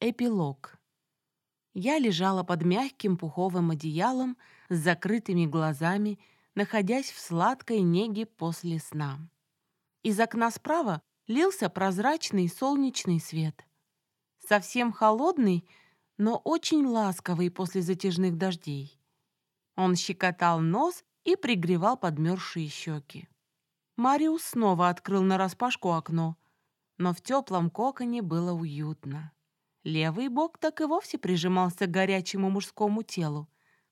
Эпилог. Я лежала под мягким пуховым одеялом с закрытыми глазами, находясь в сладкой неге после сна. Из окна справа лился прозрачный солнечный свет. Совсем холодный, но очень ласковый после затяжных дождей. Он щекотал нос и пригревал подмерзшие щеки. Мариус снова открыл нараспашку окно, но в теплом коконе было уютно. Левый бок так и вовсе прижимался к горячему мужскому телу.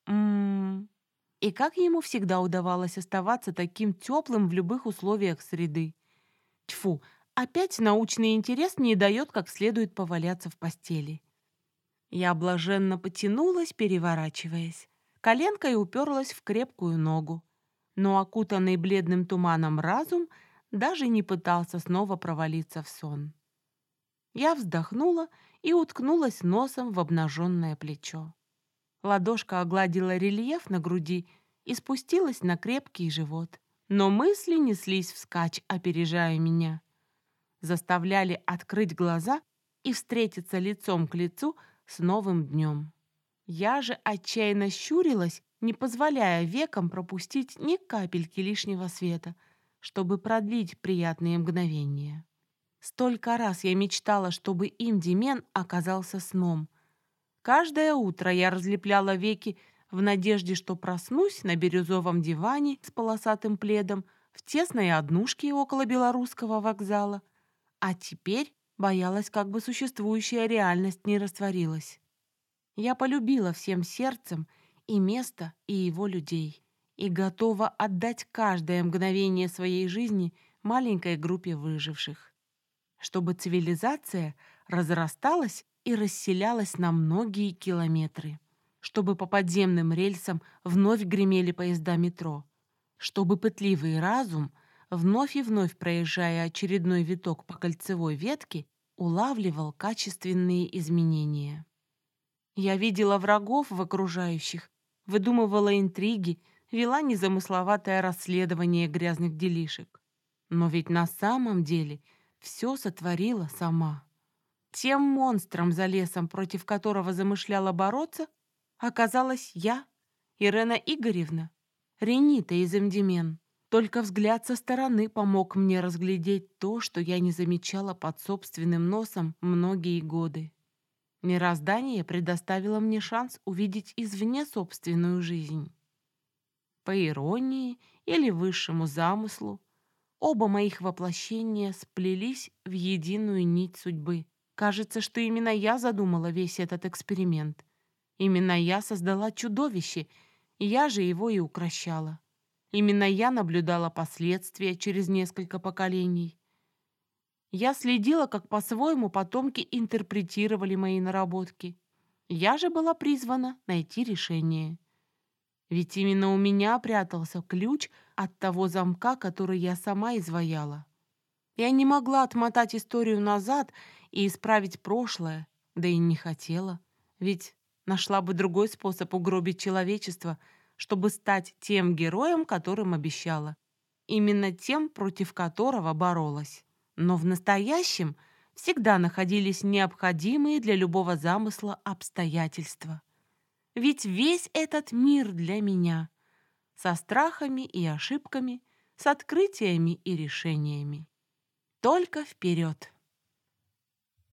И как ему всегда удавалось оставаться таким теплым в любых условиях среды. Тьфу, опять научный интерес не дает как следует поваляться в постели. Я блаженно потянулась, переворачиваясь. Коленкой уперлась в крепкую ногу. Но окутанный бледным туманом разум даже не пытался снова провалиться в сон. Я вздохнула и уткнулась носом в обнаженное плечо. Ладошка огладила рельеф на груди и спустилась на крепкий живот. Но мысли неслись вскачь, опережая меня. Заставляли открыть глаза и встретиться лицом к лицу с новым днем. Я же отчаянно щурилась, не позволяя векам пропустить ни капельки лишнего света, чтобы продлить приятные мгновения. Столько раз я мечтала, чтобы Индимен оказался сном. Каждое утро я разлепляла веки в надежде, что проснусь на бирюзовом диване с полосатым пледом в тесной однушке около Белорусского вокзала, а теперь боялась, как бы существующая реальность не растворилась. Я полюбила всем сердцем и место, и его людей, и готова отдать каждое мгновение своей жизни маленькой группе выживших, чтобы цивилизация разрасталась и расселялась на многие километры, чтобы по подземным рельсам вновь гремели поезда метро, чтобы пытливый разум, вновь и вновь проезжая очередной виток по кольцевой ветке, улавливал качественные изменения. Я видела врагов в окружающих, выдумывала интриги, вела незамысловатое расследование грязных делишек. Но ведь на самом деле все сотворила сама. Тем монстром за лесом, против которого замышляла бороться, оказалась я, Ирена Игоревна, Ренита из Эмдимен. Только взгляд со стороны помог мне разглядеть то, что я не замечала под собственным носом многие годы. Мироздание предоставило мне шанс увидеть извне собственную жизнь. По иронии или высшему замыслу, оба моих воплощения сплелись в единую нить судьбы. Кажется, что именно я задумала весь этот эксперимент. Именно я создала чудовище, и я же его и укрощала. Именно я наблюдала последствия через несколько поколений. Я следила, как по-своему потомки интерпретировали мои наработки. Я же была призвана найти решение. Ведь именно у меня прятался ключ от того замка, который я сама изваяла. Я не могла отмотать историю назад и исправить прошлое, да и не хотела. Ведь нашла бы другой способ угробить человечество, чтобы стать тем героем, которым обещала. Именно тем, против которого боролась. Но в настоящем всегда находились необходимые для любого замысла обстоятельства. Ведь весь этот мир для меня, со страхами и ошибками, с открытиями и решениями. Только вперед!